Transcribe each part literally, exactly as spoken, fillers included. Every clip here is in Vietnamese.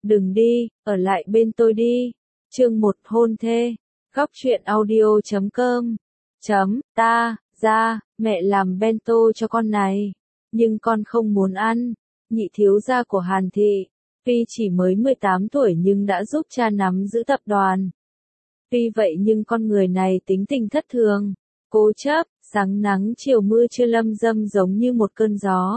Đừng đi, ở lại bên tôi đi. Chương một hôn thê. Góc truyện audio chấm com. Chấm, ta, ra, mẹ làm bento cho con này. Nhưng con không muốn ăn. Nhị thiếu gia của Hàn Thị. Tuy chỉ mới mười tám tuổi nhưng đã giúp cha nắm giữ tập đoàn. Tuy vậy nhưng con người này tính tình thất thường, cố chấp, sáng nắng chiều mưa chưa lâm dâm giống như một cơn gió.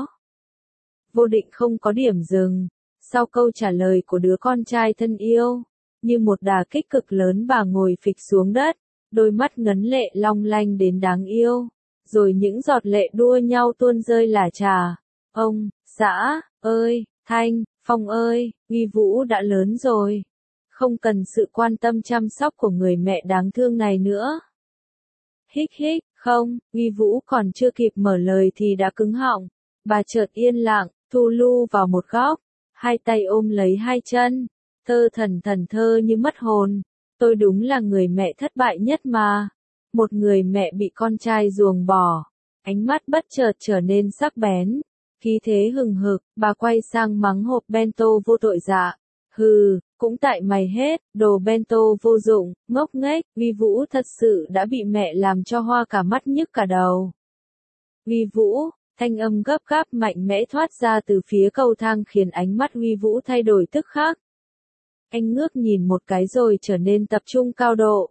Vô định không có điểm dừng. Sau câu trả lời của đứa con trai thân yêu, như một đà kích cực lớn bà ngồi phịch xuống đất, đôi mắt ngấn lệ long lanh đến đáng yêu, rồi những giọt lệ đua nhau tuôn rơi lả trà. Ông, xã, ơi, Thanh, Phong ơi, Uy Vũ đã lớn rồi. Không cần sự quan tâm chăm sóc của người mẹ đáng thương này nữa. Hích hích, không, Uy Vũ còn chưa kịp mở lời thì đã cứng họng. Bà chợt yên lặng, thu lu vào một góc, hai tay ôm lấy hai chân, thơ thần thần thơ như mất hồn. Tôi đúng là người mẹ thất bại nhất mà. Một người mẹ bị con trai ruồng bỏ. Ánh mắt bất chợt trở nên sắc bén. Khí thế hừng hực, bà quay sang mắng hộp bento vô tội dạ. Hừ, cũng tại mày hết, đồ bento vô dụng, ngốc nghếch. Uy Vũ thật sự đã bị mẹ làm cho hoa cả mắt nhức cả đầu. Uy Vũ, thanh âm gấp gáp mạnh mẽ thoát ra từ phía cầu thang khiến ánh mắt Uy Vũ thay đổi tức khắc. Anh ngước nhìn một cái rồi trở nên tập trung cao độ.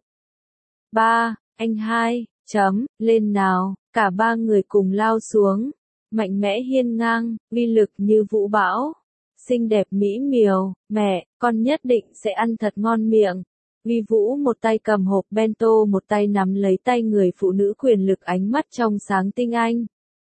Ba, anh hai, chấm, lên nào, cả ba người cùng lao xuống. Mạnh mẽ hiên ngang, uy lực như vũ bão. Xinh đẹp mỹ miều, mẹ, con nhất định sẽ ăn thật ngon miệng. Uy Vũ một tay cầm hộp bento một tay nắm lấy tay người phụ nữ quyền lực ánh mắt trong sáng tinh anh.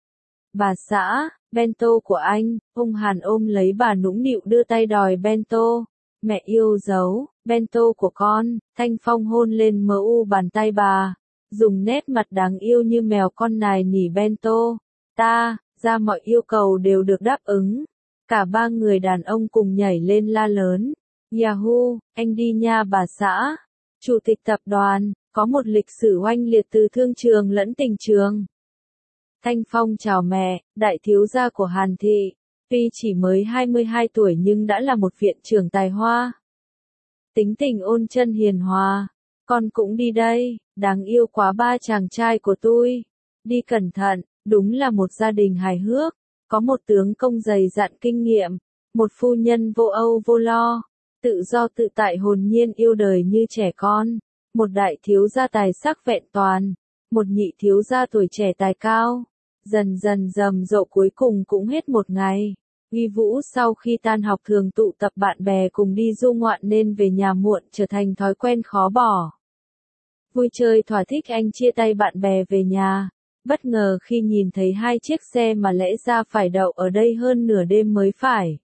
Bà xã, bento của anh, ông Hàn ôm lấy bà nũng nịu đưa tay đòi bento. Mẹ yêu dấu, bento của con. Thanh Phong hôn lên mờ u bàn tay bà, dùng nét mặt đáng yêu như mèo con nài nỉ bento. Ta, ra mọi yêu cầu đều được đáp ứng. Cả ba người đàn ông cùng nhảy lên la lớn. Yahoo, anh đi nha bà xã. Chủ tịch tập đoàn, có một lịch sử oanh liệt từ thương trường lẫn tình trường. Thanh Phong chào mẹ, đại thiếu gia của Hàn Thị. Tuy chỉ mới hai mươi hai tuổi nhưng đã là một viện trưởng tài hoa. Tính tình ôn chân hiền hòa. Con cũng đi đây, đáng yêu quá ba chàng trai của tôi. Đi cẩn thận, đúng là một gia đình hài hước. Có một tướng công dày dặn kinh nghiệm. Một phu nhân vô âu vô lo. Tự do tự tại hồn nhiên yêu đời như trẻ con. Một đại thiếu gia tài sắc vẹn toàn. Một nhị thiếu gia tuổi trẻ tài cao. Dần dần rầm rộ cuối cùng cũng hết một ngày. Uy Vũ sau khi tan học thường tụ tập bạn bè cùng đi du ngoạn nên về nhà muộn trở thành thói quen khó bỏ. Vui chơi thỏa thích anh chia tay bạn bè về nhà. Bất ngờ khi nhìn thấy hai chiếc xe mà lẽ ra phải đậu ở đây hơn nửa đêm mới phải.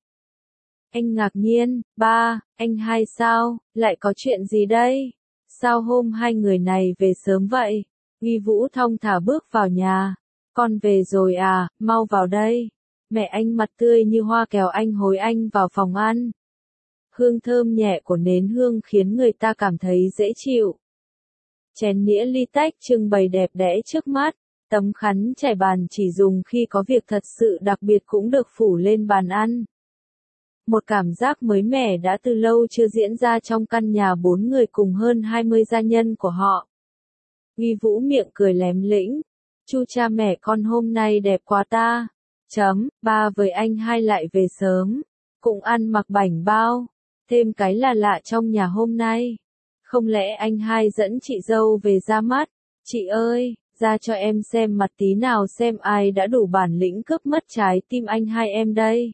Anh ngạc nhiên, ba, anh hai sao, lại có chuyện gì đây? Sao hôm hai người này về sớm vậy? Uy Vũ thong thả bước vào nhà. Con về rồi à, mau vào đây. Mẹ anh mặt tươi như hoa kèo anh hối anh vào phòng ăn. Hương thơm nhẹ của nến hương khiến người ta cảm thấy dễ chịu. Chén nĩa ly tách trưng bày đẹp đẽ trước mắt. Tấm khăn trải bàn chỉ dùng khi có việc thật sự đặc biệt cũng được phủ lên bàn ăn. Một cảm giác mới mẻ đã từ lâu chưa diễn ra trong căn nhà bốn người cùng hơn hai mươi gia nhân của họ. Uy Vũ miệng cười lém lĩnh. Chu cha mẹ con hôm nay đẹp quá ta. Chấm, ba với anh hai lại về sớm. Cũng ăn mặc bảnh bao. Thêm cái là lạ trong nhà hôm nay. Không lẽ anh hai dẫn chị dâu về ra mắt? Chị ơi, ra cho em xem mặt tí nào xem ai đã đủ bản lĩnh cướp mất trái tim anh hai em đây.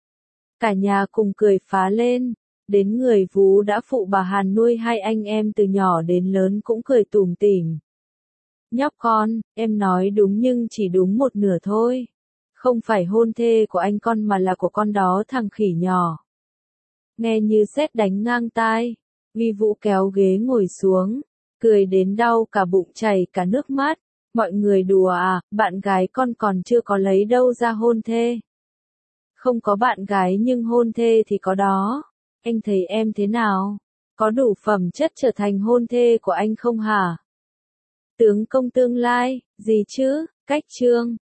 Cả nhà cùng cười phá lên. Đến người Vú đã phụ bà Hàn nuôi hai anh em từ nhỏ đến lớn cũng cười tủm tỉm. Nhóc con, em nói đúng nhưng chỉ đúng một nửa thôi. Không phải hôn thê của anh con mà là của con đó thằng khỉ nhỏ. Nghe như sét đánh ngang tai. Uy Vũ kéo ghế ngồi xuống. Cười đến đau cả bụng chảy cả nước mắt. Mọi người đùa à, bạn gái con còn chưa có lấy đâu ra hôn thê. Không có bạn gái nhưng hôn thê thì có đó. Anh thấy em thế nào? Có đủ phẩm chất trở thành hôn thê của anh không hả? Tướng công tương lai, gì chứ, cách trương.